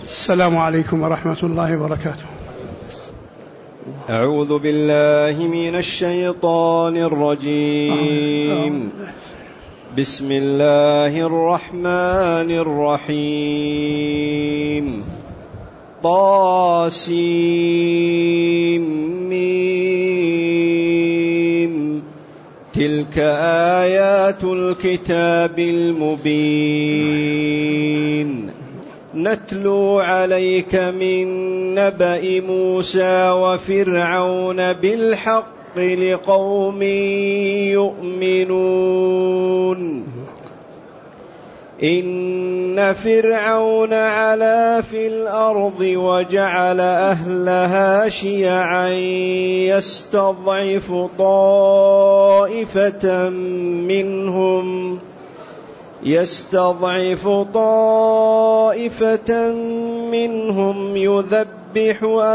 السلام عليكم ورحمة الله وبركاته. أعوذ بالله من الشيطان الرجيم. بسم الله الرحمن الرحيم. طاسيم تلك آيات الكتاب المبين نتلو عليك من نبأ موسى وفرعون بالحق لقوم يؤمنون. إن فرعون علا في الأرض وجعل أهلها شيعا يستضعف طائفة منهم يذبح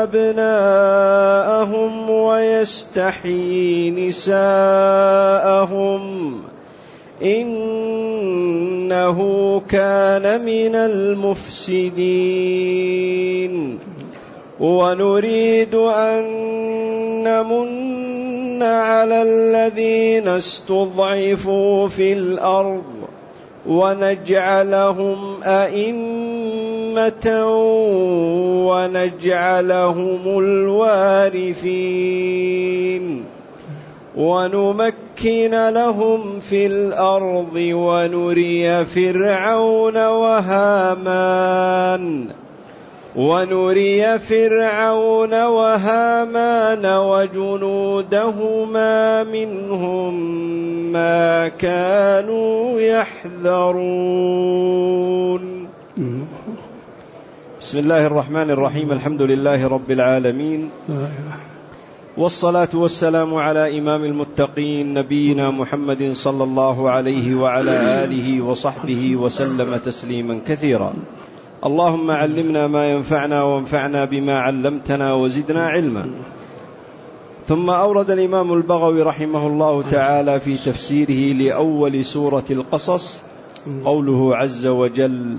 أبناءهم ويستحيي نساءهم إنه كان من المفسدين. ونريد أن نمن على الذين استضعفوا في الأرض ونجعلهم أئمة ونجعلهم الوارثين ونمكن لهم في الأرض ونري فرعون وهامان وجنودهما منهم ما كانوا يحذرون. بسم الله الرحمن الرحيم. الحمد لله رب العالمين، والصلاة والسلام على إمام المتقين نبينا محمد صلى الله عليه وعلى آله وصحبه وسلم تسليما كثيرا. اللهم علمنا ما ينفعنا وانفعنا بما علمتنا وزدنا علما. ثم أورد الإمام البغوي رحمه الله تعالى في تفسيره لأول سورة القصص قوله عز وجل: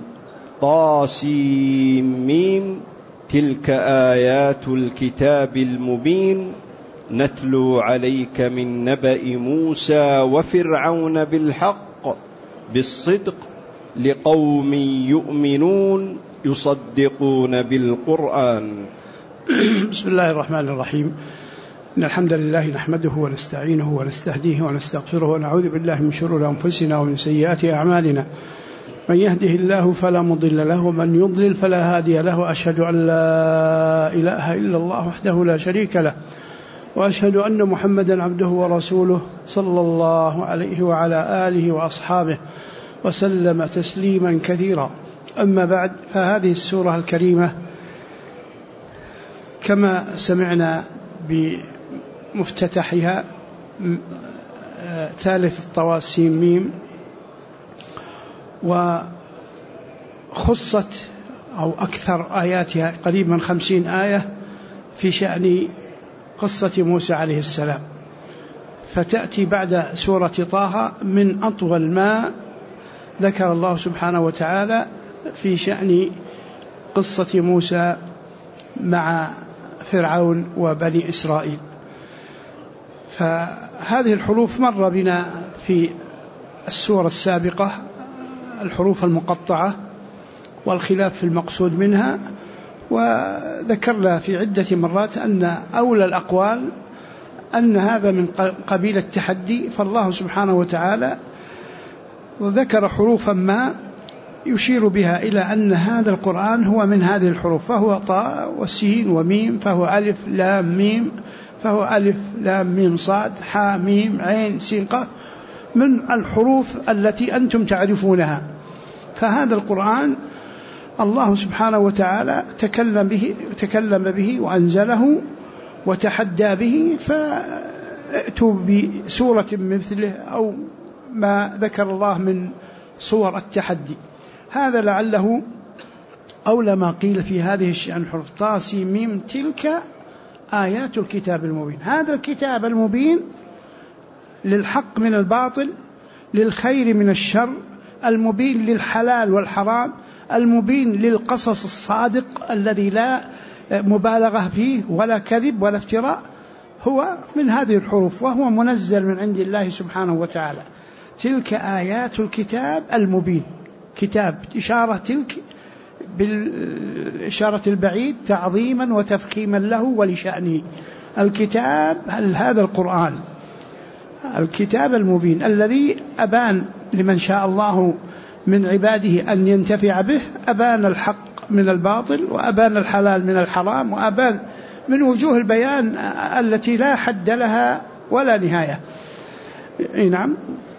طاسيم تلك آيات الكتاب المبين نتلو عليك من نبأ موسى وفرعون بالحق بالصدق لقوم يؤمنون يصدقون بالقرآن. بسم الله الرحمن الرحيم. إن الحمد لله نحمده ونستعينه ونستهديه ونستغفره ونعوذ بالله من شرور أنفسنا ومن سيئات أعمالنا. من يهده الله فلا مضل له ومن يضلل فلا هادي له. أشهد أن لا إله إلا الله وحده لا شريك له، وأشهد أن محمدا عبده ورسوله صلى الله عليه وعلى آله وأصحابه وسلم تسليما كثيرا. أما بعد، فهذه السورة الكريمة كما سمعنا بمفتتحها ثالث الطواسيم ميم، وخصت أو أكثر آياتها قريبا 50 آية في شأن قصة موسى عليه السلام، فتأتي بعد سورة طه من أطول ما ذكر الله سبحانه وتعالى في شأن قصة موسى مع فرعون وبني إسرائيل. فهذه الحروف مر بنا في السورة السابقة، الحروف المقطعة والخلاف في المقصود منها، وذكرنا في عدة مرات أن أولى الأقوال أن هذا من قبيل التحدي، فالله سبحانه وتعالى وذكر حروفا ما يشير بها إلى أن هذا القرآن هو من هذه الحروف، فهو طاء وسين وميم، فهو ألف لام ميم، فهو ألف لام ميم صاد حاء ميم عين سين قاف، من الحروف التي أنتم تعرفونها. فهذا القرآن الله سبحانه وتعالى تكلم به وأنزله وتحدى به، فأتوا بسورة مثله أو ما ذكر الله من صور التحدي. هذا لعله أولى ما قيل في هذه الشأن. حرف طاسيم ميم تلك آيات الكتاب المبين. هذا الكتاب المبين للحق من الباطل، للخير من الشر، المبين للحلال والحرام، المبين للقصص الصادق الذي لا مبالغة فيه ولا كذب ولا افتراء، هو من هذه الحروف، وهو منزل من عند الله سبحانه وتعالى. تلك آيات الكتاب المبين، كتاب إشارة تلك بالإشارة البعيد تعظيما وتفخيما له ولشأنه. الكتاب هذا القرآن، الكتاب المبين الذي أبان لمن شاء الله من عباده أن ينتفع به، أبان الحق من الباطل، وأبان الحلال من الحرام، وأبان من وجوه البيان التي لا حد لها ولا نهاية. نعم.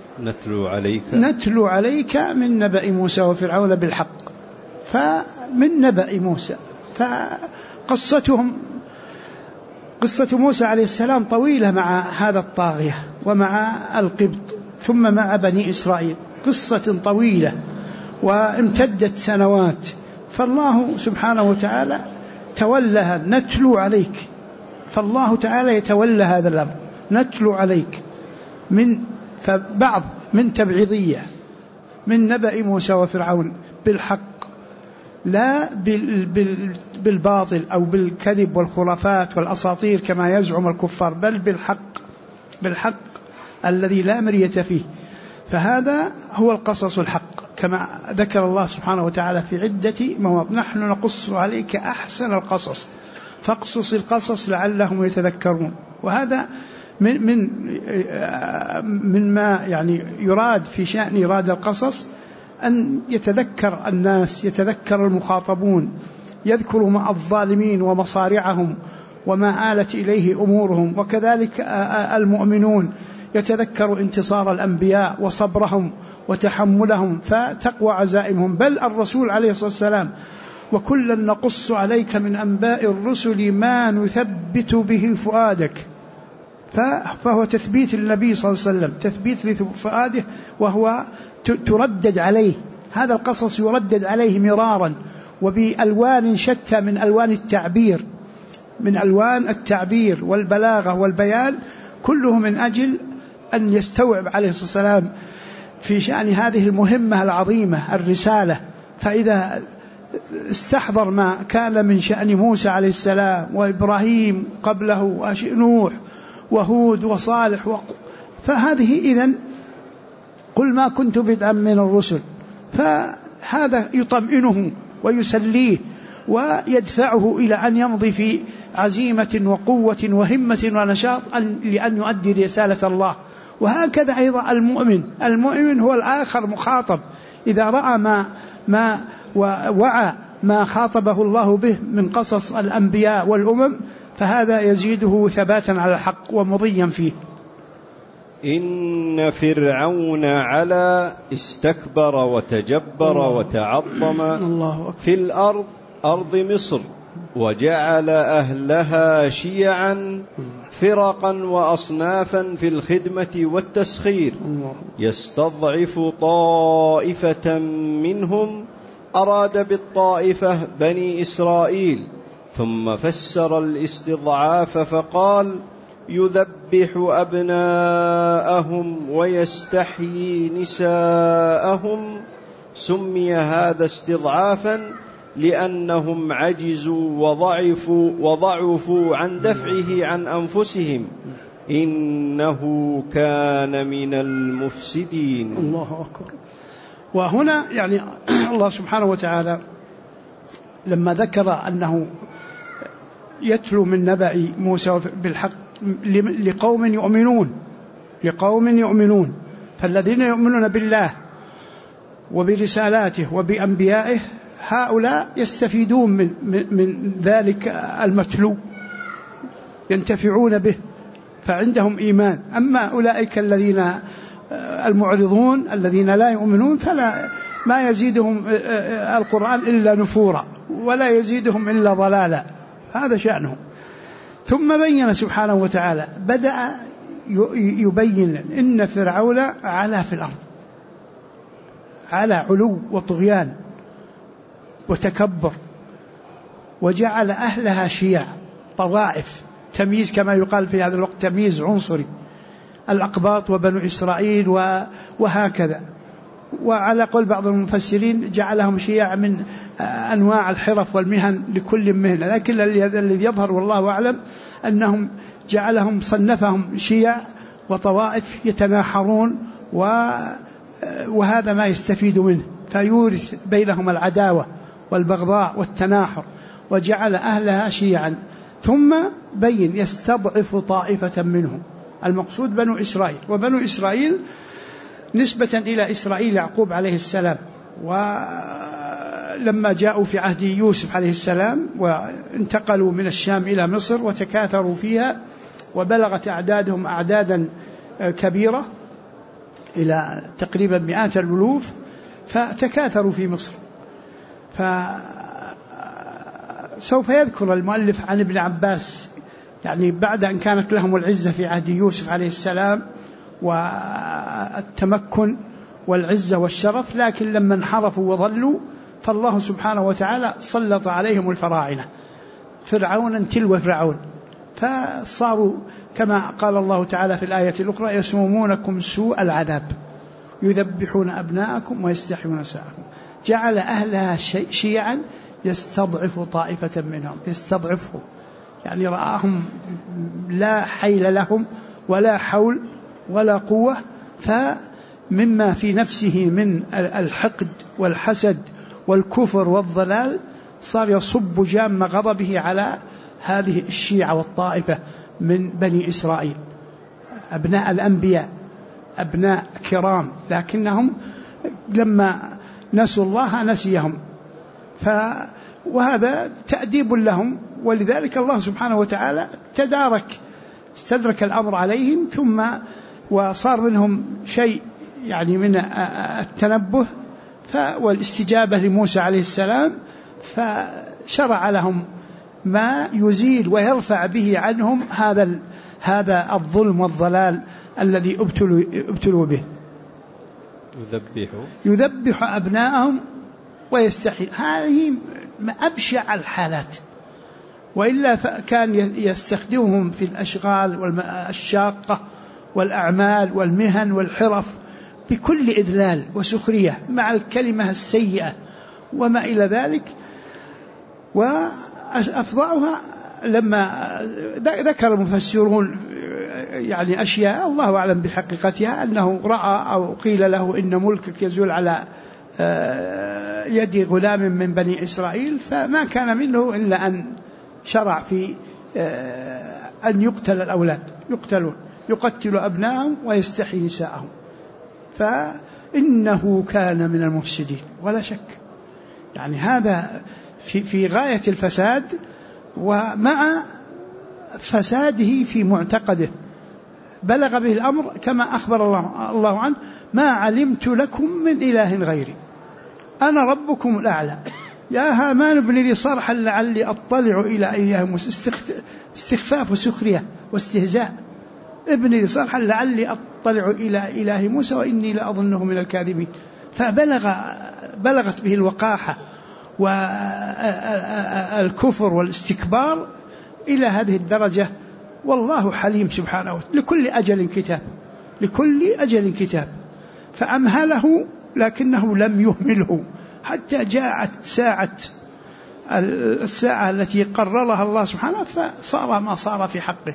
نتلو عليك من نبأ موسى وفرعون بالحق. فمن نبأ موسى، فقصتهم قصة موسى عليه السلام طويلة مع هذا الطاغية ومع القبط ثم مع بني إسرائيل، قصة طويلة وامتدت سنوات. فالله سبحانه وتعالى تولى هذا، نتلو عليك، فالله تعالى يتولى هذا الأمر، نتلو عليك من فبعض من تبعيضية من نبأ موسى وفرعون بالحق، لا بالباطل أو بالكذب والخرافات والأساطير كما يزعم الكفار، بل بالحق الذي لا مرية فيه. فهذا هو القصص الحق كما ذكر الله سبحانه وتعالى في عدة مواضع: نحن نقص عليك أحسن القصص فاقصص القصص لعلهم يتذكرون. وهذا من ما يعني يراد في شأن إيراد القصص، أن يتذكر الناس، يتذكر المخاطبون، يذكروا مع الظالمين ومصارعهم وما آلت إليه أمورهم، وكذلك المؤمنون يتذكروا انتصار الأنبياء وصبرهم وتحملهم فتقوى عزائمهم. بل الرسول عليه الصلاة والسلام: وكلا نقص عليك من أنباء الرسل ما نثبت به فؤادك. فهو تثبيت النبي صلى الله عليه وسلم، تثبيت لفؤاده، وهو تردد عليه هذا القصص، يردد عليه مرارا وبألوان شتى من ألوان التعبير، من ألوان التعبير والبلاغة والبيان، كله من أجل أن يستوعب عليه الصلاة والسلام في شأن هذه المهمة العظيمة الرسالة. فإذا استحضر ما كان من شأن موسى عليه السلام وإبراهيم قبله ونوح وهود وصالح فهذه إذن قل ما كنت بدعا من الرسل، فهذا يطمئنه ويسليه ويدفعه إلى أن يمضي في عزيمة وقوة وهمة ونشاط لأن يؤدي رسالة الله. وهكذا أيضا المؤمن هو الآخر مخاطب، إذا رأى ما ووعى ما خاطبه الله به من قصص الأنبياء والأمم، فهذا يزيده ثباتا على الحق ومضيا فيه. إن فرعون علا استكبر وتجبر وتعظم في الأرض أرض مصر وجعل أهلها شيعا فرقا وأصنافا في الخدمة والتسخير يستضعف طائفة منهم. أراد بالطائفة بني إسرائيل، ثم فسر الاستضعاف فقال: يذبح أبناءهم ويستحيي نساءهم. سمي هذا استضعافا لأنهم عجزوا وضعفوا عن دفعه عن أنفسهم، إنه كان من المفسدين. الله أكبر. وهنا يعني الله سبحانه وتعالى لما ذكر أنه يتلو من نبأ موسى بالحق لقوم يؤمنون، فالذين يؤمنون بالله وبرسالاته وبأنبيائه هؤلاء يستفيدون من ذلك المتلو، ينتفعون به، فعندهم إيمان. أما أولئك الذين المعرضون الذين لا يؤمنون فلا ما يزيدهم القرآن إلا نفورا ولا يزيدهم إلا ضلالا، هذا شأنهم. ثم بين سبحانه وتعالى، بدأ يبين إن فرعون علا في الأرض، على علو وطغيان وتكبر، وجعل أهلها شيع طوائف، تمييز كما يقال في هذا الوقت تمييز عنصري، الأقباط وبنو إسرائيل وهكذا. وعلى قول بعض المفسرين جعلهم شيعا من أنواع الحرف والمهن لكل مهنة، لكن الذي يظهر والله أعلم أنهم جعلهم صنفهم شيع وطوائف يتناحرون، وهذا ما يستفيد منه فيورث بينهم العداوة والبغضاء والتناحر، وجعل أهلها شيعا. ثم بين يستضعف طائفة منهم، المقصود بنو إسرائيل، وبنو إسرائيل نسبة إلى إسرائيل يعقوب عليه السلام، ولما جاءوا في عهد يوسف عليه السلام وانتقلوا من الشام إلى مصر وتكاثروا فيها وبلغت أعدادهم أعدادا كبيرة إلى تقريبا 100 الألوف، فتكاثروا في مصر. فسوف يذكر المؤلف عن ابن عباس يعني بعد أن كانت لهم العزة في عهد يوسف عليه السلام والتمكن والعزة والشرف، لكن لما انحرفوا وضلوا فالله سبحانه وتعالى سلط عليهم الفراعنة فرعونا تلو فرعون، فصاروا كما قال الله تعالى في الآية الأخرى يسومونكم سوء العذاب يذبحون أبناءكم ويستحيون نساءكم. جعل أهلها شيعا يستضعف طائفة منهم، يستضعفهم يعني رآهم لا حيل لهم ولا حول ولا قوة، فمما في نفسه من الحقد والحسد والكفر والضلال صار يصب جام غضبه على هذه الشيعة والطائفة من بني إسرائيل، أبناء الأنبياء أبناء كرام، لكنهم لما نسوا الله نسيهم، وهذا تأديب لهم. ولذلك الله سبحانه وتعالى استدرك الأمر عليهم، ثم وصار منهم شيء يعني من التنبه والاستجابة لموسى عليه السلام، فشرع لهم ما يزيل ويرفع به عنهم هذا الظلم والضلال الذي ابتلوا به. يذبح أبناءهم ويستحيي، هذه أبشع الحالات، وإلا كان يستخدمهم في الأشغال الشاقة والأعمال والمهن والحرف بكل إذلال وسخرية مع الكلمة السيئة وما إلى ذلك. وأفضعها لما ذكر المفسرون يعني أشياء الله أعلم بحقيقتها، أنه رأى أو قيل له إن ملكك يزول على يد غلام من بني إسرائيل، فما كان منه إلا أن شرع في أن يقتل الأولاد، يقتل أبنائهم ويستحيي نساءهم، فإنه كان من المفسدين ولا شك. يعني هذا في غاية الفساد، ومع فساده في معتقده بلغ به الأمر كما أخبر الله عنه: ما علمت لكم من إله غيري أنا ربكم الأعلى يا هامان ابن لي صرحا لعلي أطلع إلى إله موسى. استخفاف وسخرية واستهزاء. ابن لي صرحا لعلي أطلع إلى إله موسى وإني لأظنه من الكاذبين. فبلغت به الوقاحة والكفر والاستكبار إلى هذه الدرجة. والله حليم سبحانه، لكل أجل كتاب، فأمهله لكنه لم يهمله حتى جاءت الساعة التي قررها الله سبحانه، فصار ما صار في حقه.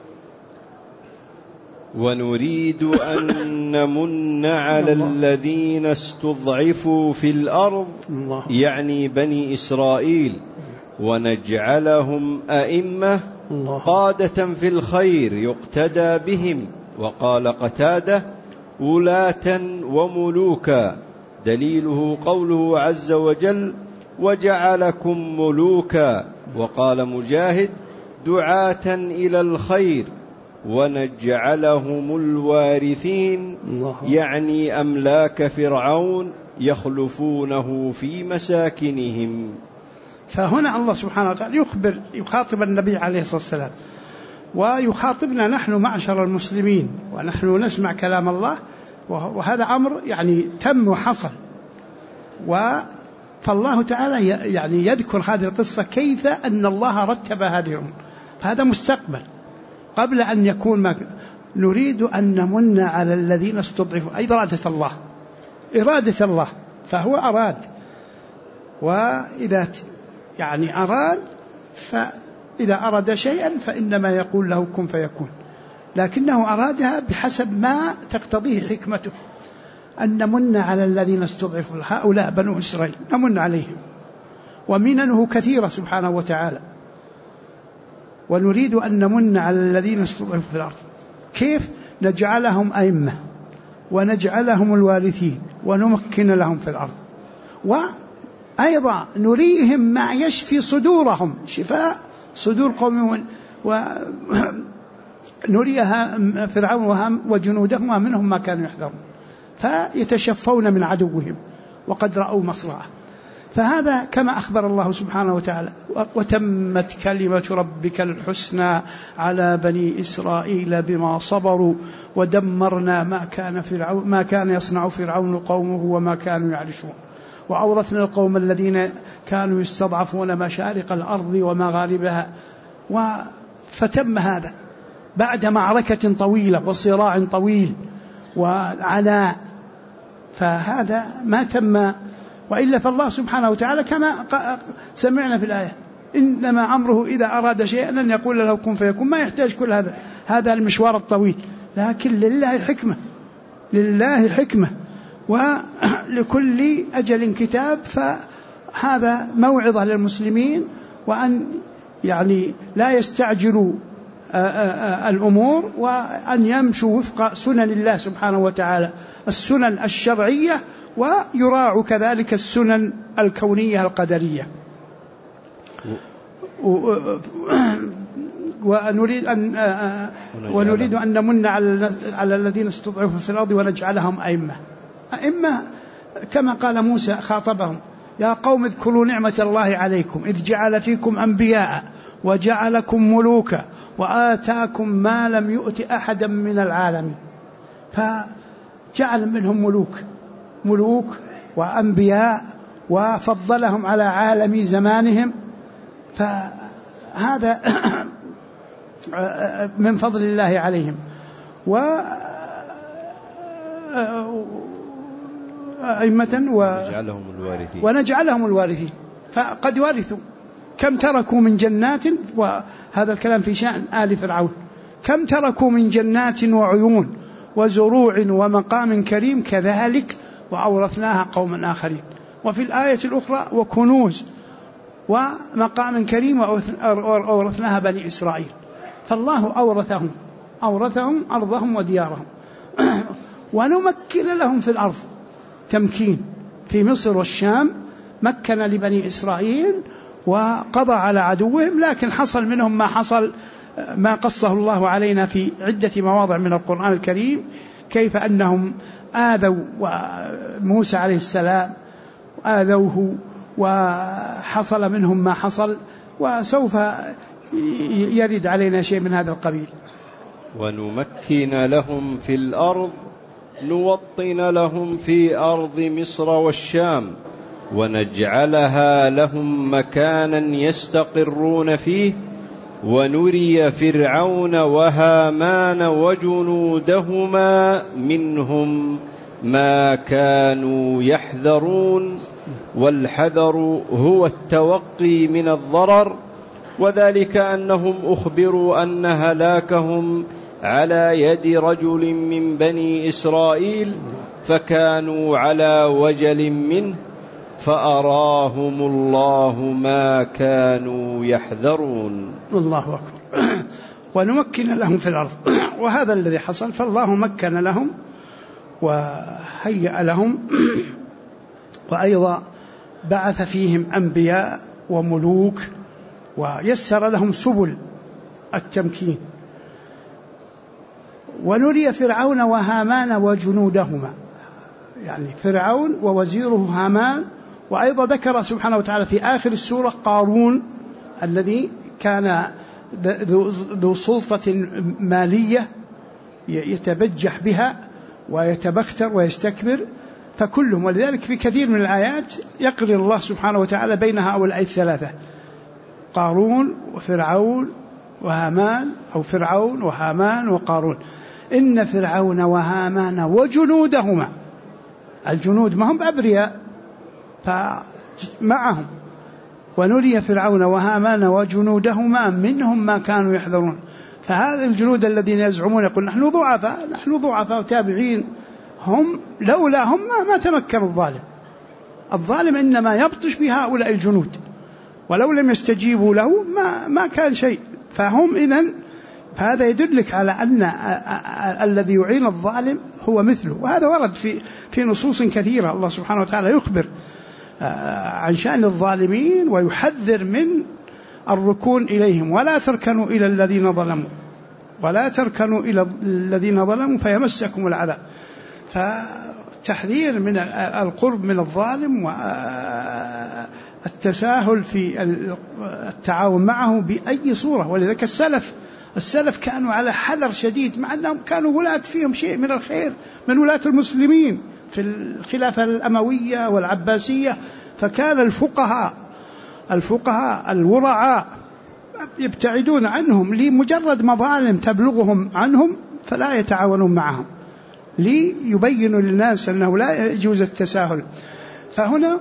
ونريد أن نمن على الذين استضعفوا في الأرض، يعني بني إسرائيل، ونجعلهم أئمة قادة في الخير يقتدى بهم. وقال قتادة: ولاة وملوكا، دليله قوله عز وجل: وجعلكم ملوكا. وقال مجاهد: دعاة إلى الخير. ونجعلهم الوارثين، يعني أملاك فرعون يخلفونه في مساكنهم. فهنا الله سبحانه وتعالى يخاطب النبي عليه الصلاة والسلام، ويخاطبنا نحن معشر المسلمين، ونحن نسمع كلام الله، وهذا أمر يعني تم وحصل. فالله تعالى يعني يذكر هذه القصة كيف أن الله رتب هذه الأمور، فهذا مستقبل قبل أن يكون ما نريد أن نمن على الذين استضعفوا، أي إرادة الله إرادة الله، فهو أراد، وإذا يعني أراد، فإذا أراد شيئا فإنما يقول له كن فيكون، لكنه أرادها بحسب ما تقتضيه حكمته. أن نمن على الذين استضعفوا، هؤلاء بنو إسرائيل نمن عليهم، ومننه كثيرة سبحانه وتعالى، ونريد أن نمن على الذين استضعفوا في الأرض. كيف؟ نجعلهم أئمة ونجعلهم الوارثين ونمكن لهم في الأرض، وأيضا نريهم ما يشفي صدورهم، شفاء صدور قوم، ونريها فرعون وجنودهما منهم ما كانوا يحذرون، فيتشفون من عدوهم وقد رأوا مصرعه. فهذا كما أخبر الله سبحانه وتعالى: وتمت كلمة ربك الحسنى على بني إسرائيل بما صبروا ودمرنا ما كان يصنع فرعون قومه وما كانوا يعرشون وأورثنا القوم الذين كانوا يستضعفون مشارق الأرض ومغاربها. فتم هذا بعد معركة طويلة وصراع طويل وعناء، فهذا ما تم. وإلا فالله سبحانه وتعالى كما سمعنا في الآية: إنما أمره إذا أراد شيئا أن يقول له كن فيكون، ما يحتاج كل هذا المشوار الطويل، لكن لله حكمة ولكل أجل كتاب. فهذا موعظة للمسلمين، وأن يعني لا يستعجلوا الأمور، وأن يمشوا وفق سنن الله سبحانه وتعالى، السنن الشرعية، ويراعوا كذلك السنن الكونية القدرية. ونريد أن نمن على الذين استضعفوا في الأرض ونجعلهم أئمة كما قال موسى خاطبهم: يا قوم اذكروا نعمة الله عليكم إذ جعل فيكم أنبياء وجعلكم ملوكا وآتاكم ما لم يؤت أحدا من العالمين. فجعل منهم ملوك وأنبياء، وفضلهم على عالم زمانهم، فهذا من فضل الله عليهم. أئمة ونجعلهم الوارثين، فقد ورثوا. كم تركوا من جنات، وهذا الكلام في شأن آل فرعون، كم تركوا من جنات وعيون وزروع ومقام كريم كذلك وأورثناها قوما آخرين. وفي الآية الأخرى: وكنوز ومقام كريم وأورثناها بني إسرائيل. فالله أورثهم أرضهم وديارهم ونمكن لهم في الأرض تمكين. في مصر والشام مكن لبني إسرائيل وقضى على عدوهم، لكن حصل منهم ما حصل، ما قصه الله علينا في عدة مواضع من القرآن الكريم، كيف أنهم آذوا موسى عليه السلام، آذوه وحصل منهم ما حصل، وسوف يرد علينا شيء من هذا القبيل. ونمكن لهم في الأرض نوطن لهم في أرض مصر والشام ونجعلها لهم مكانا يستقرون فيه ونري فرعون وهامان وجنودهما منهم ما كانوا يحذرون. والحذر هو التوقي من الضرر، وذلك أنهم أخبروا أن هلاكهم على يد رجل من بني إسرائيل، فكانوا على وجل منه فأراهم الله ما كانوا يحذرون. الله أكبر. ونمكن لهم في الأرض، وهذا الذي حصل، فالله مكن لهم وهيأ لهم، وأيضا بعث فيهم أنبياء وملوك، ويسر لهم سبل التمكين. ونري فرعون وهامان وجنودهما، يعني فرعون ووزيره هامان. وأيضا ذكر سبحانه وتعالى في آخر السورة قارون الذي كان ذو سلطة مالية يتبجح بها ويتبختر ويستكبر، فكلهم. ولذلك في كثير من الآيات يقرن الله سبحانه وتعالى بين هؤلاء الثلاثة: قارون وفرعون وهامان، أو فرعون وهامان وقارون. إن فرعون وهامان وجنودهما، الجنود ما هم أبرياء فمعهم. ونري فرعون وهامان وجنودهما منهم ما كانوا يحذرون. فهذا الجنود الذين يزعمون يقول نحن ضعفاء وتابعين، هم لولا هم ما تمكن الظالم إنما يبطش بهؤلاء الجنود، ولو لم يستجيبوا له ما كان شيء. فهم إذن، فهذا يدلك على أن الذي يعين الظالم هو مثله. وهذا ورد في نصوص كثيرة. الله سبحانه وتعالى يخبر عن شأن الظالمين ويحذر من الركون إليهم، ولا تركنوا إلى الذين ظلموا فيمسكم العذاب. فتحذير من القرب من الظالم والتساهل في التعاون معه بأي صورة. ولذلك السلف كانوا على حذر شديد، مع أنهم كانوا ولاة فيهم شيء من الخير من ولاة المسلمين في الخلافة الأموية والعباسية. فكان الفقهاء الورعاء يبتعدون عنهم لمجرد مظالم تبلغهم عنهم، فلا يتعاونون معهم ليبينوا للناس أنه لا يجوز التساهل. فهنا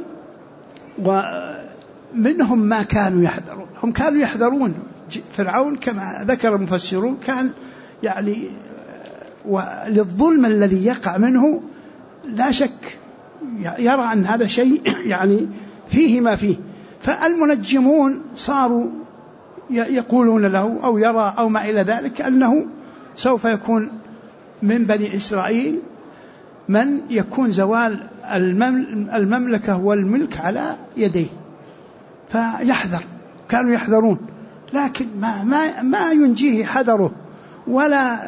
ومنهم ما كانوا يحذرون، هم كانوا يحذرون. فرعون كما ذكر المفسرون كان يعني وللظلم الذي يقع منه لا شك يرى أن هذا شيء يعني فيه ما فيه. فالمنجمون صاروا يقولون له أو يرى أو ما إلى ذلك أنه سوف يكون من بني إسرائيل من يكون زوال المملكة والملك على يديه، فيحذر. كانوا يحذرون، لكن ما ينجيه حذره ولا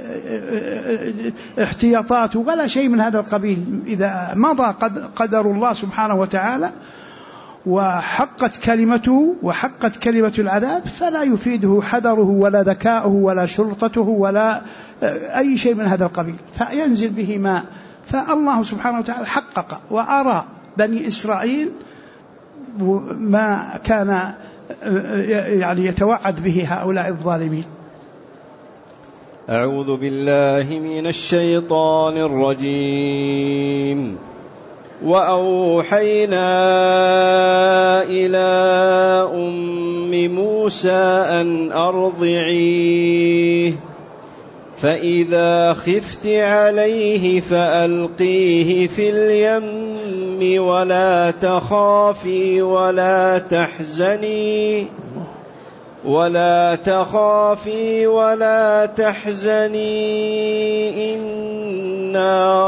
احتياطاته ولا شيء من هذا القبيل. إذا مضى قدر الله سبحانه وتعالى وحقت كلمته وحقت كلمة العذاب، فلا يفيده حذره ولا ذكاؤه ولا شرطته ولا أي شيء من هذا القبيل، فينزل به ماء. فالله سبحانه وتعالى حقق وأرى بني إسرائيل ما كان يعني يتوعد به هؤلاء الظالمين. أعوذ بالله من الشيطان الرجيم. وأوحينا إلى أم موسى أن أرضعيه، فإذا خفت عليه فألقيه في اليم ولا تخافي ولا تحزني إنا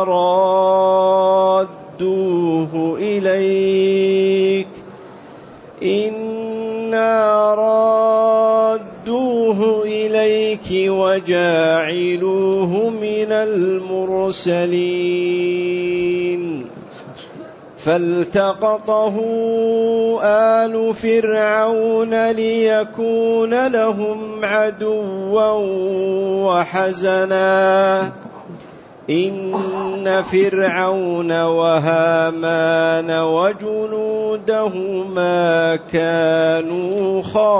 رادوه إليك وجاعلوه من المرسلين. فالتقطه آل فرعون ليكون لهم عدوا وحزنا إن فرعون وهامان وجنودهما كانوا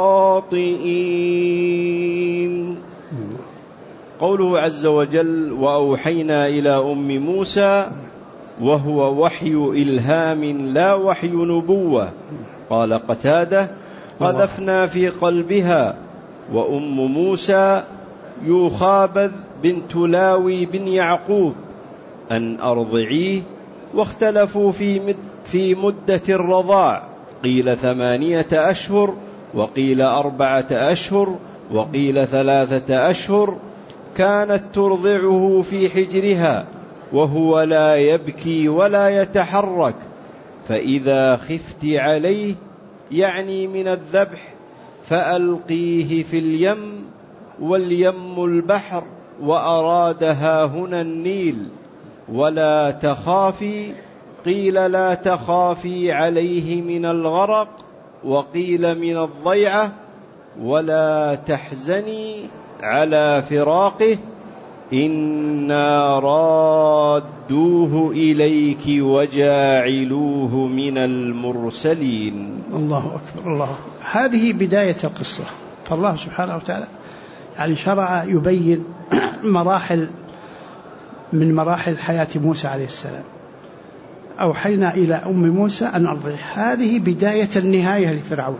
خاطئين. قوله عز وجل وأوحينا إلى أم موسى، وهو وحي إلهام لا وحي نبوة. قال قتادة قذفنا في قلبها. وأم موسى يوخابذ بنت لاوي بن يعقوب أن أرضعيه. واختلفوا في مدة الرضاع، قيل 8 أشهر وقيل 4 أشهر وقيل 3 أشهر. كانت ترضعه في حجرها وهو لا يبكي ولا يتحرك. فإذا خفت عليه يعني من الذبح فألقيه في اليم، واليم البحر، وأرادها هنا النيل. ولا تخافي، قيل لا تخافي عليه من الغرق، وقيل من الضيعة. ولا تحزني على فراقه إنا رادوه إليك وجاعلوه من المرسلين. الله أكبر الله أكبر. هذه بداية القصة. فالله سبحانه وتعالى يعني شرع يبين مراحل من مراحل حياة موسى عليه السلام، أوحينا إلى أم موسى أن أرضعيه، هذه بداية النهاية لفرعون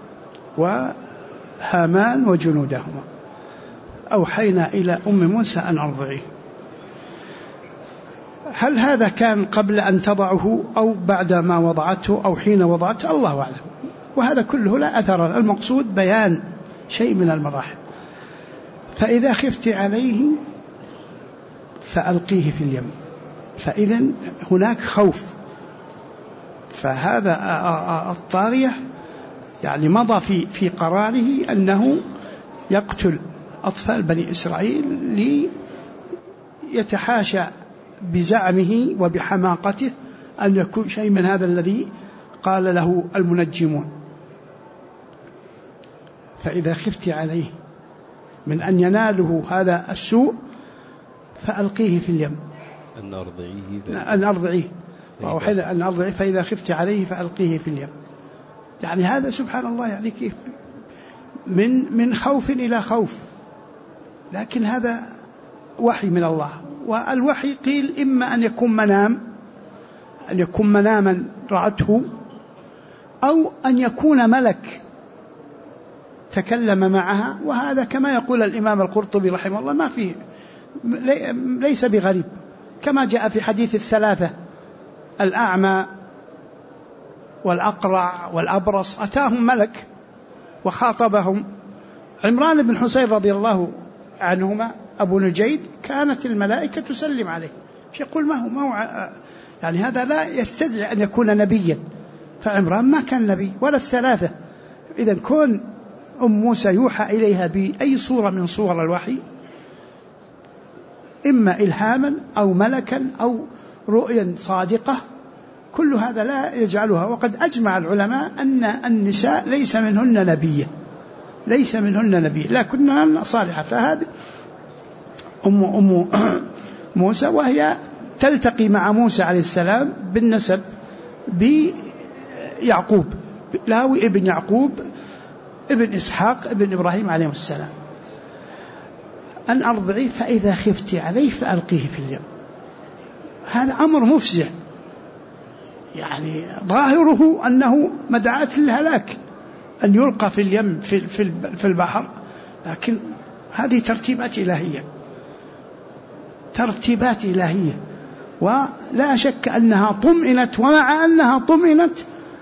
وهامان وجنودهما. أوحينا إلى أم موسى أن أرضعيه. هل هذا كان قبل أن تضعه أو بعد ما وضعته أو حين وضعته؟ الله أعلم، وهذا كله لا أثر. المقصود بيان شيء من المراحل. فإذا خفت عليه فألقيه في اليم. فإذا هناك خوف. فهذا الطاغية يعني مضى في قراره أنه يقتل أطفال بني إسرائيل ليتحاشى بزعمه وبحماقته أن يكون شيء من هذا الذي قال له المنجمون. فإذا خفت عليه من أن يناله هذا السوء فألقيه في اليم. أن أرضعيه وأوحينا أن أرضعيه فإذا خفت عليه فألقيه في اليم. يعني هذا سبحان الله، يعني كيف من خوف إلى خوف، لكن هذا وحي من الله. والوحي قيل إما أن يكون مناما رأته، أو أن يكون ملك تكلم معها. وهذا كما يقول الإمام القرطبي رحمه الله ما فيه، ليس بغريب، كما جاء في حديث الثلاثة: الأعمى والأقرع والأبرص أتاهم ملك وخاطبهم. عمران بن حسين رضي الله عنهما أبو نجيد كانت الملائكة تسلم عليه، يقول ما هو يعني هذا لا يستدعي أن يكون نبيا، فعمران ما كان نبي ولا الثلاثة. إذن كون أم موسى يوحى إليها بأي صورة من صور الوحي، إما إلهاما أو ملكا أو رؤيا صادقة، كل هذا لا يجعلها. وقد أجمع العلماء أن النساء ليس منهن نبي لكنهن صالحة. فهذه أم موسى، وهي تلتقي مع موسى عليه السلام بالنسب بيعقوب، لاوي ابن يعقوب ابن إسحاق ابن إبراهيم عليه السلام. أن أرضعيه فإذا خفت عليه فألقيه في اليم. هذا أمر مفزع، يعني ظاهره أنه مدعاة للهلاك أن يلقى في اليم في البحر، لكن هذه ترتيبات إلهية، ولا شك أنها طمئنت. ومع أنها طمئنت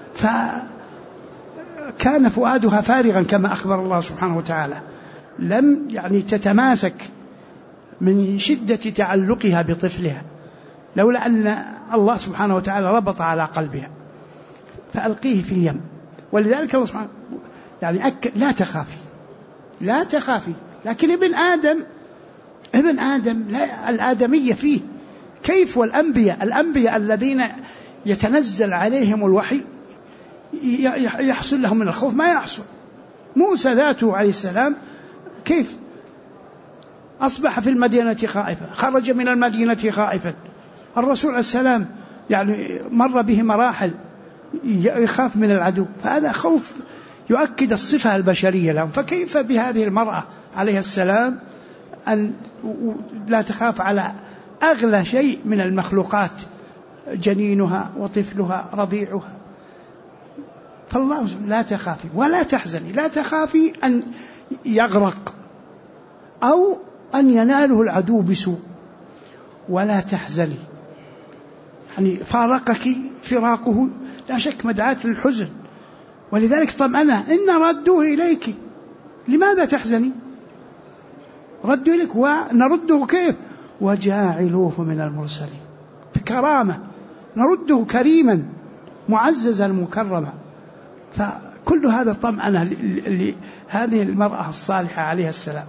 فكان فؤادها فارغا كما أخبر الله سبحانه وتعالى، لم يعني تتماسك من شدة تعلقها بطفلها، لولا أن الله سبحانه وتعالى ربط على قلبها. فألقيه في اليم. ولذلك الله سبحانه يعني لا تخافي. لكن ابن آدم لا، الآدمية فيه كيف؟ والأنبياء الذين يتنزل عليهم الوحي يحصل لهم من الخوف ما يحصل. موسى ذاته عليه السلام كيف أصبح في المدينة خائفا، خرج من المدينة خائفا. الرسول عليه السلام يعني مر به مراحل يخاف من العدو، فهذا خوف يؤكد الصفة البشرية لهم. فكيف بهذه المرأة عليه السلام أن لا تخاف على أغلى شيء من المخلوقات، جنينها وطفلها رضيعها. فالله لا تخافي ولا تحزني، لا تخافي أن يغرق أو أن يناله العدو بسوء، ولا تحزني. يعني فارقك فراقه لا شك مدعاة للحزن، ولذلك طمأنها إن ردوه إليك. لماذا تحزني؟ ردوا إليك ونرده كيف؟ وجاعلوه من المرسلين، بكرامة نرده كريما معززا مكرما. فكل هذا طمأنة لهذه المرأة الصالحة عليها السلام.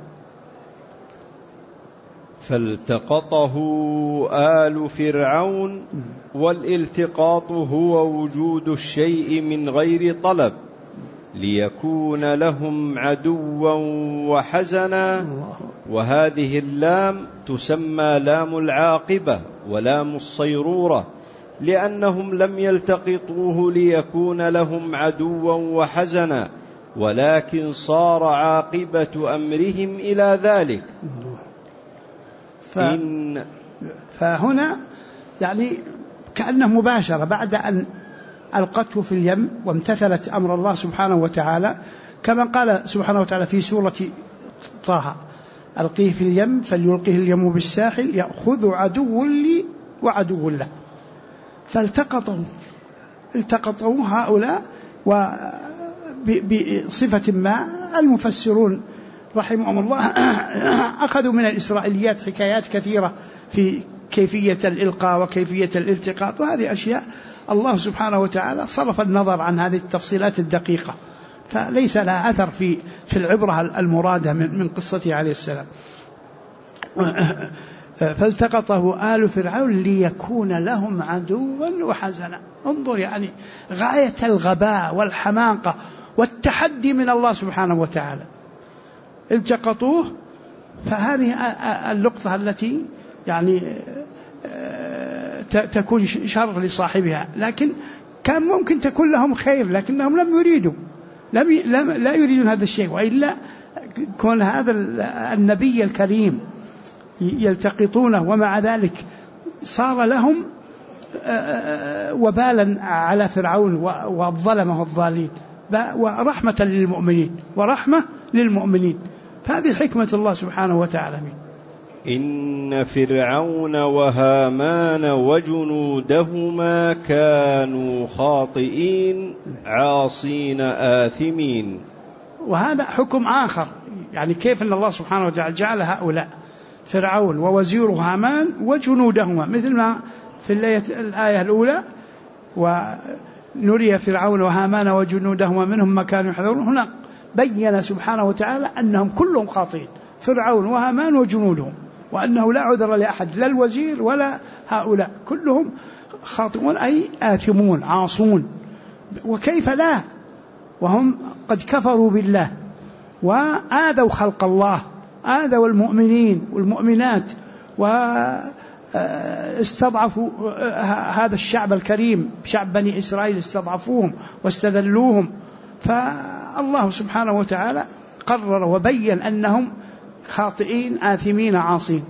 فالتقطه آل فرعون، والالتقاط هو وجود الشيء من غير طلب ليكون لهم عدوا وحزنا. وهذه اللام تسمى لام العاقبة ولام الصيرورة، لأنهم لم يلتقطوه ليكون لهم عدوا وحزنا، ولكن صار عاقبة أمرهم إلى ذلك. فهنا يعني كأنه مباشرة بعد أن ألقته في اليم وامتثلت أمر الله سبحانه وتعالى، كما قال سبحانه وتعالى في سورة طه: ألقيه في اليم فليلقه اليم بالساحل يأخذ عدو لي وعدو له. فالتقطوا هؤلاء، وبصفة ما المفسرون رحمهم الله أخذوا من الإسرائيليات حكايات كثيرة في كيفية الإلقاء وكيفية الالتقاط، وهذه أشياء الله سبحانه وتعالى صرف النظر عن هذه التفصيلات الدقيقة، فليس لها أثر في العبرة المرادة من قصته عليه السلام. فالتقطه آل فرعون ليكون لهم عدوا وحزنا. انظر يعني غاية الغباء والحماقة والتحدي من الله سبحانه وتعالى. التقطوه، فهذه اللقطة التي يعني تكون شر لصاحبها، لكن كان ممكن تكون لهم خير، لكنهم لم يريدوا، لا يريدون هذا الشيء، وإلا كون هذا النبي الكريم يلتقطونه ومع ذلك صار لهم وبالا على فرعون والظلمة والضالين، ورحمة للمؤمنين. فهذه حكمة الله سبحانه وتعالى. إن فرعون وهامان وجنودهما كانوا خاطئين عاصين آثمين. وهذا حكم آخر، يعني كيف أن الله سبحانه وتعالى جعل هؤلاء فرعون ووزيره هامان وجنودهما، مثل ما في الآية الأولى: ونري فرعون وهامان وجنودهما منهم ما كانوا يحذرون. هنا بين سبحانه وتعالى أنهم كلهم خاطئين، فرعون وهامان وجنودهم، وأنه لا عذر لأحد، لا الوزير ولا هؤلاء، كلهم خاطئون أي آثمون عاصون. وكيف لا وهم قد كفروا بالله وآذوا خلق الله، آذوا المؤمنين والمؤمنات، واستضعفوا هذا الشعب الكريم، شعب بني إسرائيل، استضعفوهم واستذلوهم. فالله سبحانه وتعالى قرر وبين أنهم خاطئين آثمين عاصين.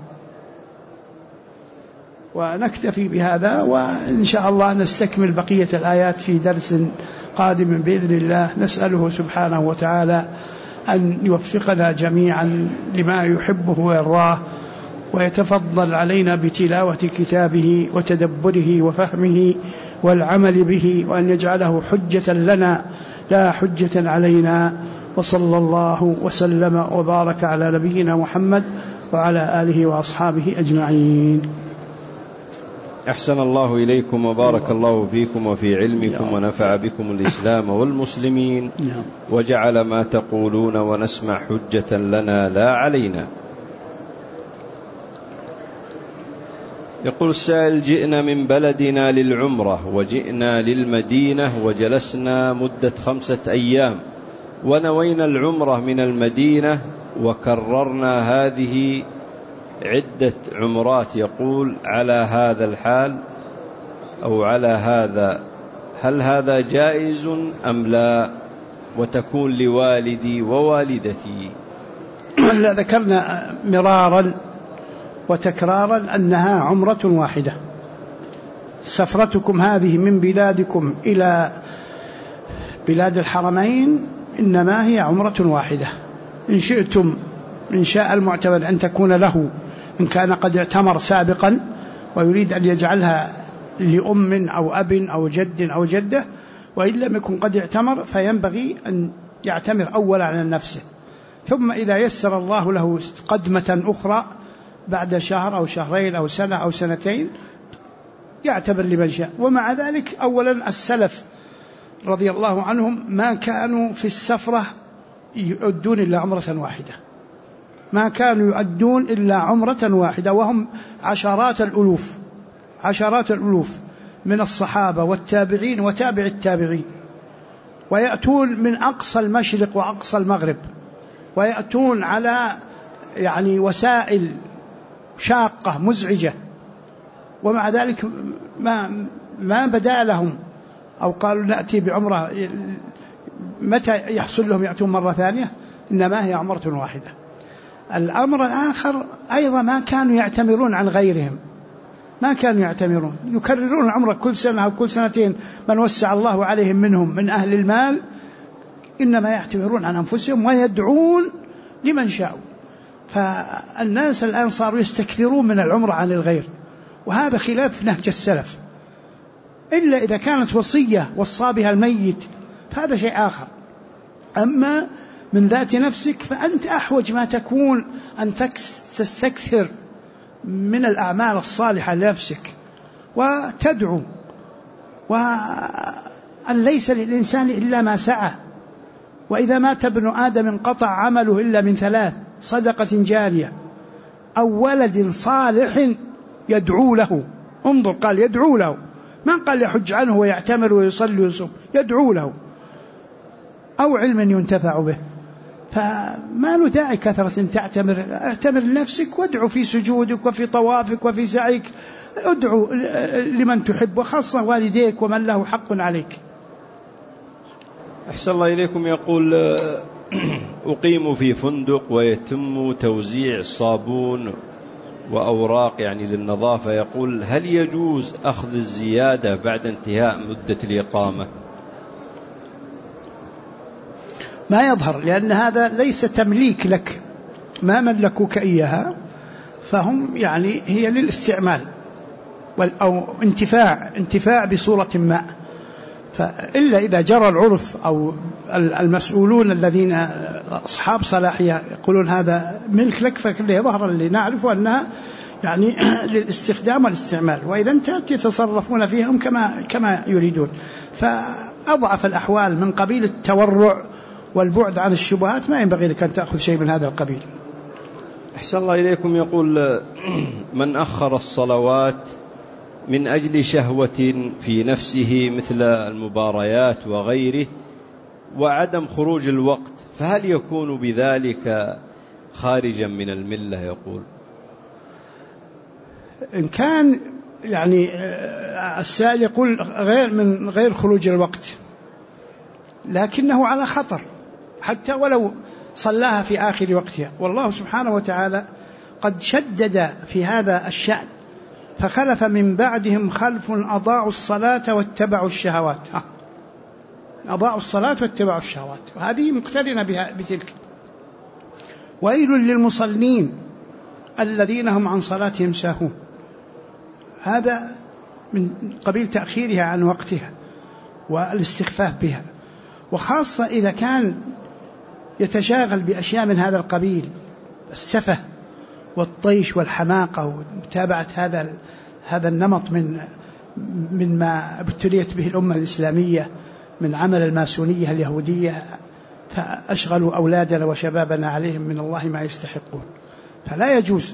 ونكتفي بهذا، وإن شاء الله نستكمل بقية الآيات في درس قادم بإذن الله. نسأله سبحانه وتعالى أن يوفقنا جميعا لما يحبه ويرضاه، ويتفضل علينا بتلاوة كتابه وتدبره وفهمه والعمل به، وأن يجعله حجة لنا لا حجة علينا. وصلى الله وسلم وبارك على نبينا محمد وعلى آله وأصحابه أجمعين. أحسن الله إليكم وبارك الله فيكم وفي علمكم ونفع بكم الإسلام والمسلمين، وجعل ما تقولون ونسمع حجة لنا لا علينا. يقول السائل: جئنا من بلدنا للعمرة وجئنا للمدينة وجلسنا مدة 5 أيام، ونوينا العمرة من المدينة وكررنا هذه عدة عمرات. يقول: على هذا الحال أو على هذا، هل هذا جائز أم لا؟ وتكون لوالدي ووالدتي. ذكرنا مرارا وتكرارا أنها عمرة واحدة. سفرتكم هذه من بلادكم إلى بلاد الحرمين إنما هي عمرة واحدة. إن شئتم، إن شاء المعتمد أن تكون له، إن كان قد اعتمر سابقا ويريد أن يجعلها لأم أو أب أو جد أو جدة، وإن لم يكن قد اعتمر فينبغي أن يعتمر أولا على نفسه، ثم إذا يسر الله له قدمة أخرى بعد شهر أو شهرين أو سنة أو سنتين يعتبر لمن شاء. ومع ذلك أولا السلف رضي الله عنهم ما كانوا في السفرة يؤدون إلا عمرة واحدة، ما كانوا يؤدون إلا عمرة واحدة، وهم عشرات الألوف من الصحابة والتابعين وتابع التابعين، ويأتون من أقصى المشرق وأقصى المغرب، ويأتون على يعني وسائل شاقة مزعجة، ومع ذلك ما بدا لهم أو قالوا نأتي بعمرة متى يحصل لهم يأتون مرة ثانية، إنما هي عمرة واحدة. الأمر الآخر أيضا ما كانوا يعتمرون عن غيرهم، ما كانوا يعتمرون، يكررون العمرة كل سنة أو كل سنتين. من وسع الله عليهم منهم من أهل المال إنما يعتمرون عن أنفسهم ويدعون لمن شاءوا. فالناس الآن صاروا يستكثرون من العمرة عن الغير، وهذا خلاف نهج السلف، إلا إذا كانت وصية وصى بها الميت فهذا شيء آخر. أما من ذات نفسك فأنت أحوج ما تكون أن تستكثر من الأعمال الصالحة لنفسك وتدعو، وأن ليس للإنسان إلا ما سعى. وإذا مات ابن آدم انقطع عمله إلا من ثلاث: صدقة جارية أو ولد صالح يدعو له. انظر، قال يدعو له، ما قال يحج عنه ويعتمر ويصلي ويصوم، يدعو له، أو علم ينتفع به. فما له داعي كثرة تعتمر. اعتمر لنفسك وادعو في سجودك وفي طوافك وفي سعيك، ادعو لمن تحب، وخاصة والديك ومن له حق عليك. أحسن الله إليكم. يقول: أقيم في فندق ويتم توزيع الصابون وأوراق يعني للنظافة. يقول: هل يجوز أخذ الزيادة بعد انتهاء مدة الإقامة؟ ما يظهر، لأن هذا ليس تمليك لك، ما ملكوك إياها، فهم يعني هي للاستعمال أو انتفاع بصورة ما. فإلا إذا جرى العرف أو المسؤولون الذين أصحاب صلاحية يقولون هذا ملك لك، فكله يظهر اللي نعرفه أنها يعني للاستخدام والاستعمال، وإذا انتهت يتصرفون فيهم كما يريدون. فأضعف الأحوال من قبيل التورع والبعد عن الشبهات ما ينبغي لك أن تأخذ شيء من هذا القبيل. أحسن الله إليكم. يقول: من أخر الصلوات من أجل شهوة في نفسه مثل المباريات وغيره وعدم خروج الوقت، فهل يكون بذلك خارجا من الملة؟ يقول: إن كان يعني السائل يقول من غير خروج الوقت، لكنه على خطر حتى ولو صلاها في آخر وقتها، والله سبحانه وتعالى قد شدد في هذا الشأن: فخلف من بعدهم خلف أضاعوا الصلاة واتبعوا الشهوات. أضاعوا الصلاة واتبعوا الشهوات، وهذه مقترنة بتلك. ويل للمصلين الذين هم عن صلاتهم ساهون. هذا من قبيل تأخيرها عن وقتها والاستخفاف بها، وخاصة إذا كان يتشاغل بأشياء من هذا القبيل، السفه والطيش والحماقة ومتابعة هذا النمط من ما ابتليت به الأمة الإسلامية من عمل الماسونية اليهودية، فأشغلوا أولادنا وشبابنا عليهم من الله ما يستحقون. فلا يجوز،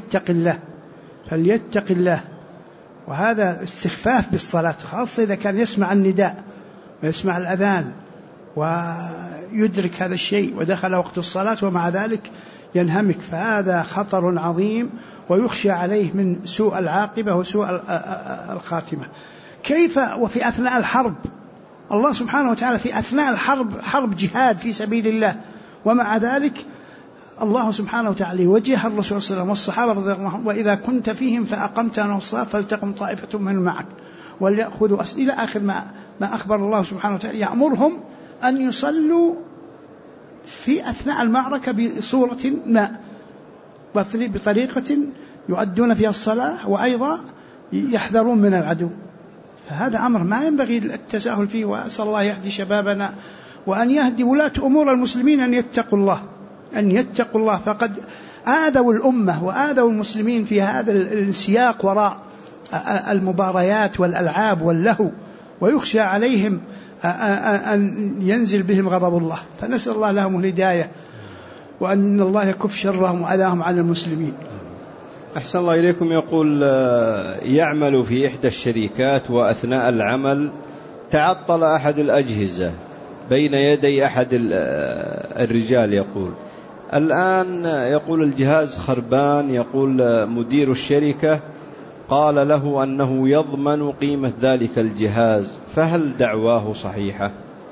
فليتق الله. وهذا استخفاف بالصلاة، خاصة إذا كان يسمع النداء ويسمع الأذان ويدرك هذا الشيء ودخل وقت الصلاة ومع ذلك ينهمك، فهذا خطر عظيم ويخشى عليه من سوء العاقبة وسوء الخاتمة. كيف وفي أثناء الحرب؟ الله سبحانه وتعالى في أثناء الحرب، حرب جهاد في سبيل الله، ومع ذلك الله سبحانه وتعالى وجه الرسول صلى الله عليه وسلم والصحابة رضي الله عنهم: وإذا كنت فيهم فأقمت لهم الصلاة فلتقم طائفة منهم معك وليأخذوا إلى آخر ما أخبر الله سبحانه وتعالى، يأمرهم أن يصلوا في أثناء المعركة بصورة ما، بطريقة يؤدون فيها الصلاة وأيضا يحذرون من العدو. فهذا أمر ما ينبغي التساهل فيه، وأسأل الله يهدي شبابنا وأن يهدي ولاة أمور المسلمين أن يتقوا الله، فقد آذوا الأمة وآذوا المسلمين في هذا السياق وراء المباريات والألعاب واللهو، ويخشى عليهم أن ينزل بهم غضب الله. فنسأل الله لهم الهداية وأن الله يكف شرهم وأذاهم على المسلمين. أحسن الله إليكم. يقول: يعمل في إحدى الشركات وأثناء العمل تعطل أحد الأجهزة بين يدي أحد الرجال. يقول الآن الجهاز خربان. يقول مدير الشركة قال له أنه يضمن قيمة ذلك الجهاز، فهل دعواه صحيحة؟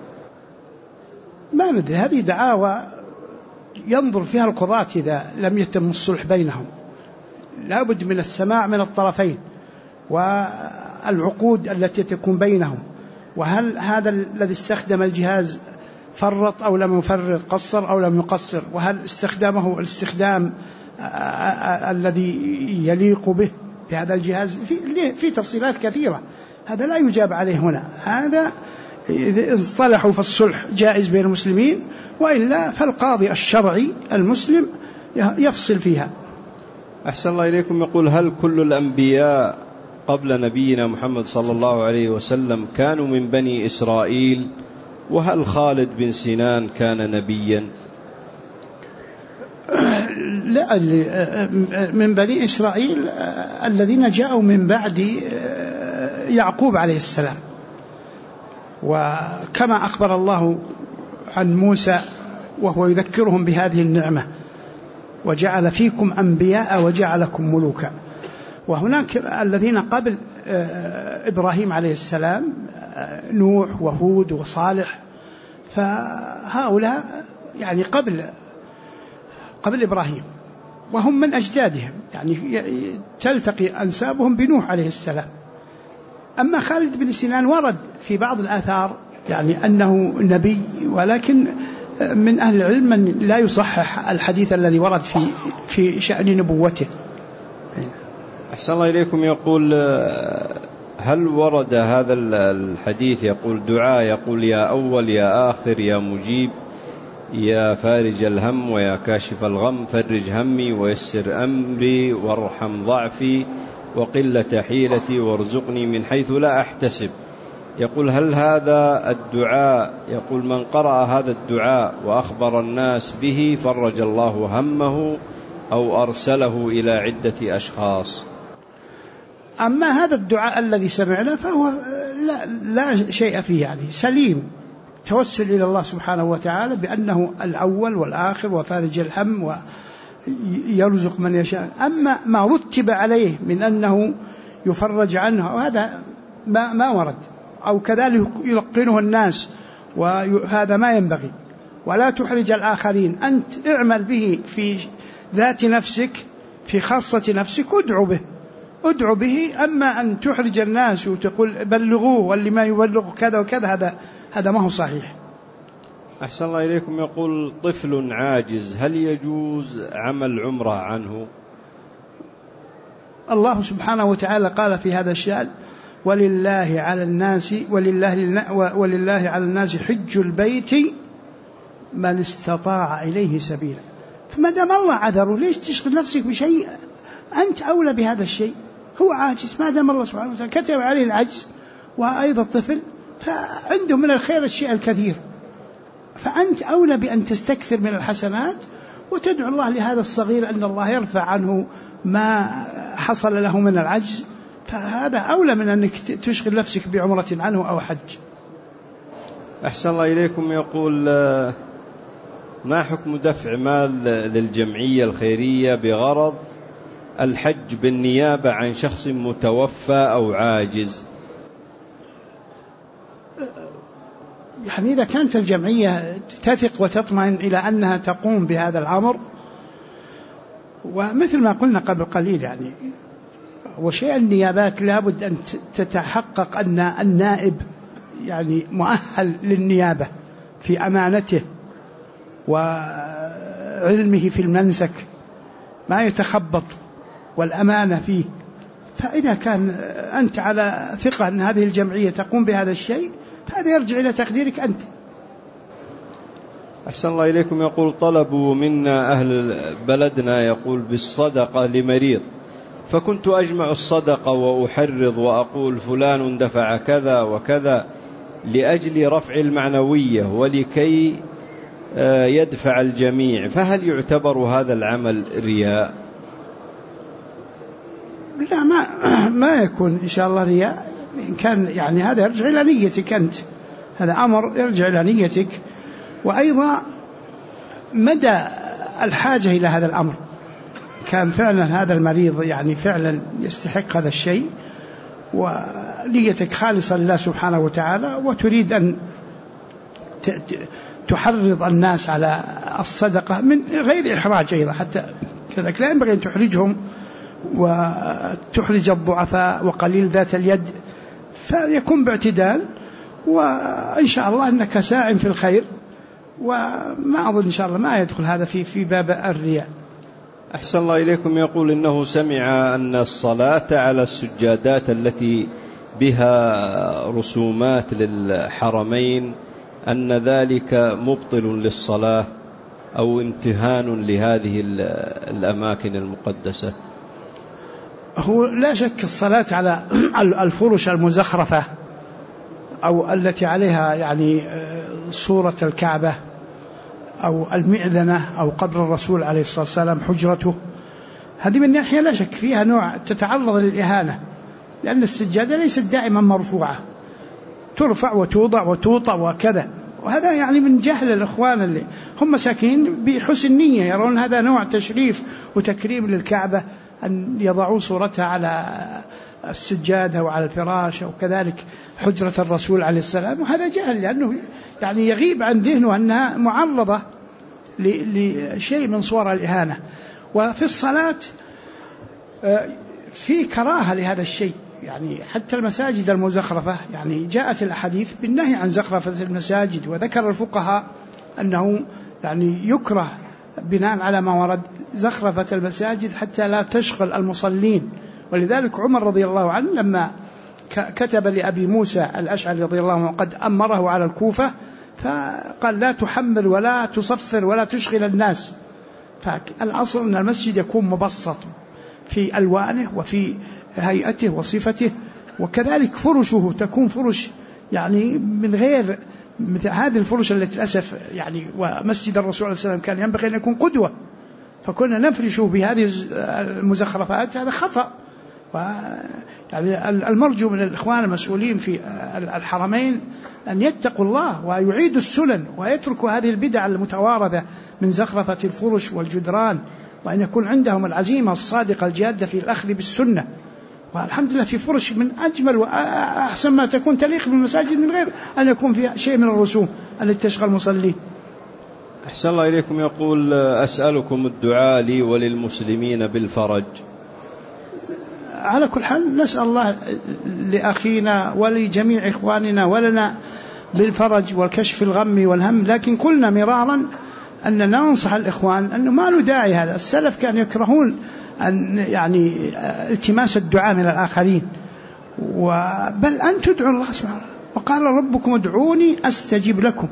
ما ندري، هذه دعاوى ينظر فيها القضاة إذا لم يتم الصلح بينهم. لا بد من السماع من الطرفين، والعقود التي تكون بينهم، وهل هذا الذي استخدم الجهاز فرط أو لم يفرط، قصر أو لم يقصر، وهل استخدامه الاستخدام الذي يليق به بهذا الجهاز. في تفصيلات كثيرة، هذا لا يجاب عليه هنا. هذا إذا اصطلحوا فالصلح جائز بين المسلمين، وإلا فالقاضي الشرعي المسلم يفصل فيها. أحسن الله إليكم. يقول: هل كل الأنبياء قبل نبينا محمد صلى الله عليه وسلم كانوا من بني إسرائيل؟ وهل خالد بن سنان كان نبيا؟ لا، من بني إسرائيل الذين جاءوا من بعد يعقوب عليه السلام، وكما أخبر الله عن موسى وهو يذكرهم بهذه النعمة: وجعل فيكم أنبياء وجعلكم ملوكا. وهناك الذين قبل إبراهيم عليه السلام، نوح وهود وصالح، فهؤلاء يعني قبل إبراهيم، وهم من أجدادهم، يعني تلتقي أنسابهم بنوح عليه السلام. أما خالد بن سنان ورد في بعض الآثار يعني أنه نبي، ولكن من أهل العلم من لا يصحح الحديث الذي ورد في شأن نبوته. أحسن الله إليكم. يقول: هل ورد هذا الحديث يقول دعاء، يقول: يا أول يا آخر يا مجيب، يا فارج الهم ويا كاشف الغم، فرج همي ويسر أمري وارحم ضعفي وقلة حيلتي وارزقني من حيث لا أحتسب. يقول: هل هذا الدعاء، يقول من قرأ هذا الدعاء وأخبر الناس به فرج الله همه أو أرسله إلى عدة أشخاص؟ أما هذا الدعاء الذي سمعنا فهو لا شيء فيه، يعني سليم، توسل إلى الله سبحانه وتعالى بأنه الأول والآخر وفارج الهم ويرزق من يشاء. أما ما رتب عليه من أنه يفرج عنه هذا ما ورد، أو كذلك يلقنه الناس، وهذا ما ينبغي. ولا تحرج الآخرين، أنت اعمل به في ذات نفسك، في خاصة نفسك، ادعو به. أما أن تحرج الناس وتقول بلغوه واللي ما يبلغ كذا وكذا، هذا ما هو صحيح. أحسن الله إليكم. يقول: طفل عاجز هل يجوز عمل عمرة عنه؟ الله سبحانه وتعالى قال في هذا الشأن: ولله على الناس حج البيت من استطاع إليه سبيلا. فما دام الله عذره، ليش تشغل نفسك بشيء؟ أنت أولى بهذا الشيء. هو عاجز، ما دام الله سبحانه وتعالى كتب عليه العجز، وأيضا الطفل فعنده من الخير الشيء الكثير، فأنت أولى بأن تستكثر من الحسنات وتدعو الله لهذا الصغير أن الله يرفع عنه ما حصل له من العجز، فهذا أولى من أنك تشغل نفسك بعمرة عنه أو حج. أحسن الله إليكم. يقول: ما حكم دفع مال للجمعية الخيرية بغرض الحج بالنيابة عن شخص متوفى أو عاجز؟ يعني إذا كانت الجمعية تثق وتطمئن إلى أنها تقوم بهذا الأمر، ومثل ما قلنا قبل قليل، يعني وشيء النيابات لابد أن تتحقق أن النائب يعني مؤهل للنيابة في أمانته وعلمه في المنسك، ما يتخبط، والأمانة فيه. فإذا كان أنت على ثقة أن هذه الجمعية تقوم بهذا الشيء، فهذا يرجع إلى تقديرك أنت. أحسن الله إليكم. يقول: طلبوا منا أهل بلدنا يقول بالصدقة لمريض، فكنت أجمع الصدقة وأحرض وأقول فلان دفع كذا وكذا لأجل رفع المعنوية ولكي يدفع الجميع، فهل يعتبر هذا العمل رياء؟ لا، ما يكون إن شاء الله رياء. إن كان يعني هذا يرجع إلى نيتك أنت، هذا أمر يرجع إلى نيتك، وأيضا مدى الحاجة إلى هذا الأمر. كان فعلا هذا المريض يعني فعلا يستحق هذا الشيء، ونيتك خالصة لله سبحانه وتعالى، وتريد أن تحرض الناس على الصدقة من غير إحراج أيضا، حتى كذلك لا ينبغي أن تحرجهم وتحرج الضعفاء وقليل ذات اليد، فيكون باعتدال. وإن شاء الله أنك ساع في الخير، وما أظن إن شاء الله ما يدخل هذا في باب الرياء. أحسن الله إليكم. يقول إنه سمع أن الصلاة على السجادات التي بها رسومات للحرمين أن ذلك مبطل للصلاة أو امتهان لهذه الأماكن المقدسة. هو لا شك الصلاة على الفرش المزخرفة أو التي عليها يعني صورة الكعبة أو المئذنة أو قبر الرسول عليه الصلاة والسلام حجرته، هذه من ناحية لا شك فيها نوع تتعرض للإهانة، لأن السجادة ليست دائما مرفوعة، ترفع وتوضع وتوطى وكذا، وهذا يعني من جهل الإخوان اللي هم مساكين بحسن نية يرون هذا نوع تشريف وتكريم للكعبة أن يضعوا صورتها على السجادة وعلى الفراش، وكذلك حجرة الرسول عليه السلام، وهذا جهل لأنه يعني يغيب عن ذهنه أنها معرضة لشيء من صور الإهانة. وفي الصلاة في كراهة لهذا الشيء، يعني حتى المساجد المزخرفة يعني جاءت الأحاديث بالنهي عن زخرفة المساجد، وذكر الفقهاء أنه يعني يكره بناء على ما ورد زخرفة المساجد حتى لا تشغل المصلين. ولذلك عمر رضي الله عنه لما كتب لأبي موسى الأشعري رضي الله عنه قد أمره على الكوفة، فقال لا تحمل ولا تصفر ولا تشغل الناس، فالأصل أن المسجد يكون مبسط في ألوانه وفي هيئته وصفته، وكذلك فرشه تكون فرش يعني من غير مثل هذه الفرش التي للأسف يعني، ومسجد الرسول عليه السلام كان ينبغي أن يكون قدوة، فكنا نفرشه بهذه المزخرفات، هذا خطأ. يعني المرجو من الإخوان المسؤولين في الحرمين أن يتقوا الله ويعيدوا السنن ويتركوا هذه البدع المتواردة من زخرفة الفرش والجدران، وأن يكون عندهم العزيمة الصادقة الجادة في الأخذ بالسنة. والحمد لله في فرش من أجمل وأحسن ما تكون تليق بالمساجد من غير أن يكون فيها شيء من الرسوم التي تشغل المصلين. أحسن الله إليكم. يقول أسألكم الدعاء لي وللمسلمين بالفرج. على كل حال نسأل الله لأخينا ولجميع إخواننا ولنا بالفرج والكشف الغم والهم، لكن قلنا مرارا أننا ننصح الإخوان أنه ما له داعي هذا. السلف كانوا يكرهون أن يعني التماس الدعاء من الآخرين، بل أن تدعوا الله سبحانه، وقال ربكم ادعوني أستجب لكم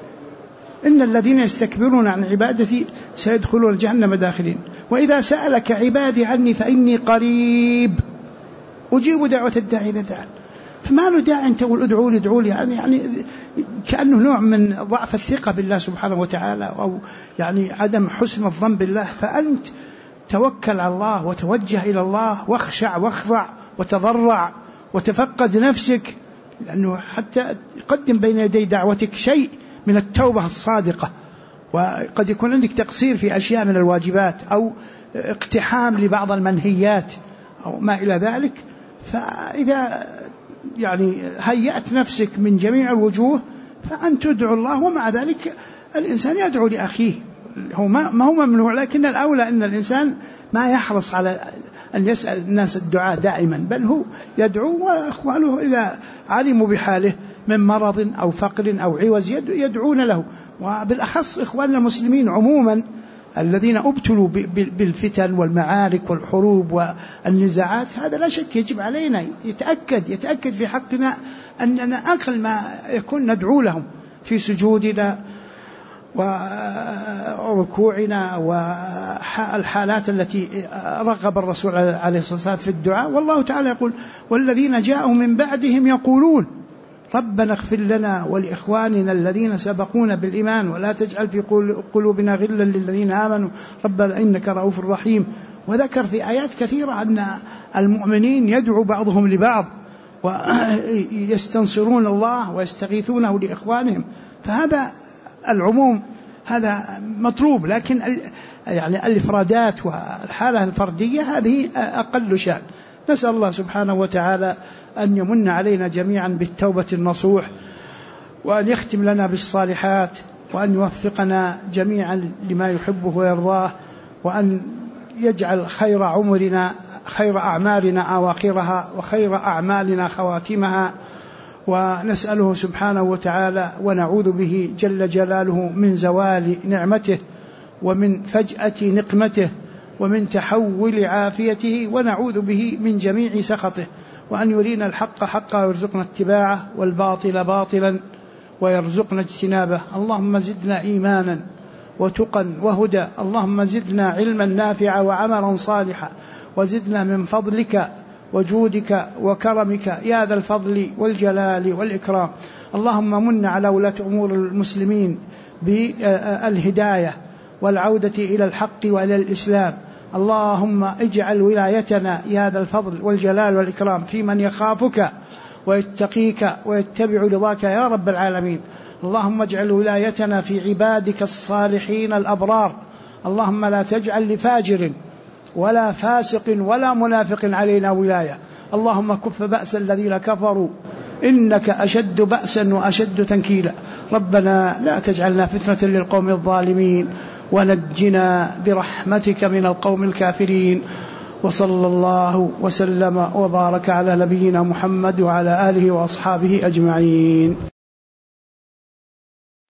إن الذين يستكبرون عن عبادتي سيدخلون جهنم داخلين، وإذا سألك عبادي عني فإني قريب أجيب دعوة الداعي إذا دعان. فما له داعي أن تقول ادعوا لي يعني كأنه نوع من ضعف الثقة بالله سبحانه وتعالى، أو يعني عدم حسن الظن بالله. فأنت توكل على الله وتوجه إلى الله واخشع واخضع وتضرع وتفقد نفسك، لأنه حتى يقدم بين يدي دعوتك شيء من التوبة الصادقة، وقد يكون عندك تقصير في أشياء من الواجبات أو اقتحام لبعض المنهيات أو ما إلى ذلك. فإذا يعني هيأت نفسك من جميع الوجوه فأن تدعو الله، ومع ذلك الإنسان يدعو لأخيه، هو ما هو ممنوع، لكن الأولى أن الإنسان ما يحرص على أن يسأل الناس الدعاء دائما، بل هو يدعو، وأخوانه إذا علموا بحاله من مرض أو فقر أو عوز يدعون له. وبالأخص إخواننا المسلمين عموما الذين ابتلوا بالفتن والمعارك والحروب والنزاعات، هذا لا شك يجب علينا يتأكد في حقنا أننا أقل ما يكون ندعو لهم في سجودنا وركوعنا والحالات التي رغب الرسول عليه الصلاة والسلام في الدعاء. والله تعالى يقول والذين جاءوا من بعدهم يقولون ربنا اغفر لنا ولإخواننا الذين سبقونا بالإيمان ولا تجعل في قلوبنا غلا للذين آمنوا ربنا إنك رؤوف رحيم. وذكر في آيات كثيرة أن المؤمنين يدعو بعضهم لبعض ويستنصرون الله ويستغيثونه لإخوانهم، فهذا العموم هذا مطلوب، لكن يعني الإفرادات والحالة الفردية هذه أقل شأن. نسأل الله سبحانه وتعالى أن يمن علينا جميعا بالتوبة النصوح، وأن يختم لنا بالصالحات، وأن يوفقنا جميعا لما يحبه ويرضاه، وأن يجعل خير عمرنا خير أعمالنا أواخرها وخير أعمالنا خواتمها، ونسأله سبحانه وتعالى ونعوذ به جل جلاله من زوال نعمته ومن فجأة نقمته ومن تحول عافيته، ونعوذ به من جميع سخطه، وأن يرينا الحق حقا ويرزقنا اتباعه والباطل باطلا ويرزقنا اجتنابه. اللهم زدنا إيمانا وتقا وهدى، اللهم زدنا علما نافعا وعملا صالحا، وزدنا من فضلك وجودك وكرمك يا ذا الفضل والجلال والإكرام. اللهم من على ولاة أمور المسلمين بالهداية والعودة إلى الحق وإلى الإسلام. اللهم اجعل ولايتنا يا ذا الفضل والجلال والإكرام في من يخافك ويتقيك ويتبع رضاك يا رب العالمين. اللهم اجعل ولايتنا في عبادك الصالحين الأبرار. اللهم لا تجعل لفاجر ولا فاسق ولا منافق علينا ولاية. اللهم كف بأس الذين كفروا إنك أشد بأسا وأشد تنكيلا. ربنا لا تجعلنا فتنة للقوم الظالمين، ونجنا برحمتك من القوم الكافرين. وصلى الله وسلم وبارك على نبينا محمد وعلى آله وأصحابه أجمعين.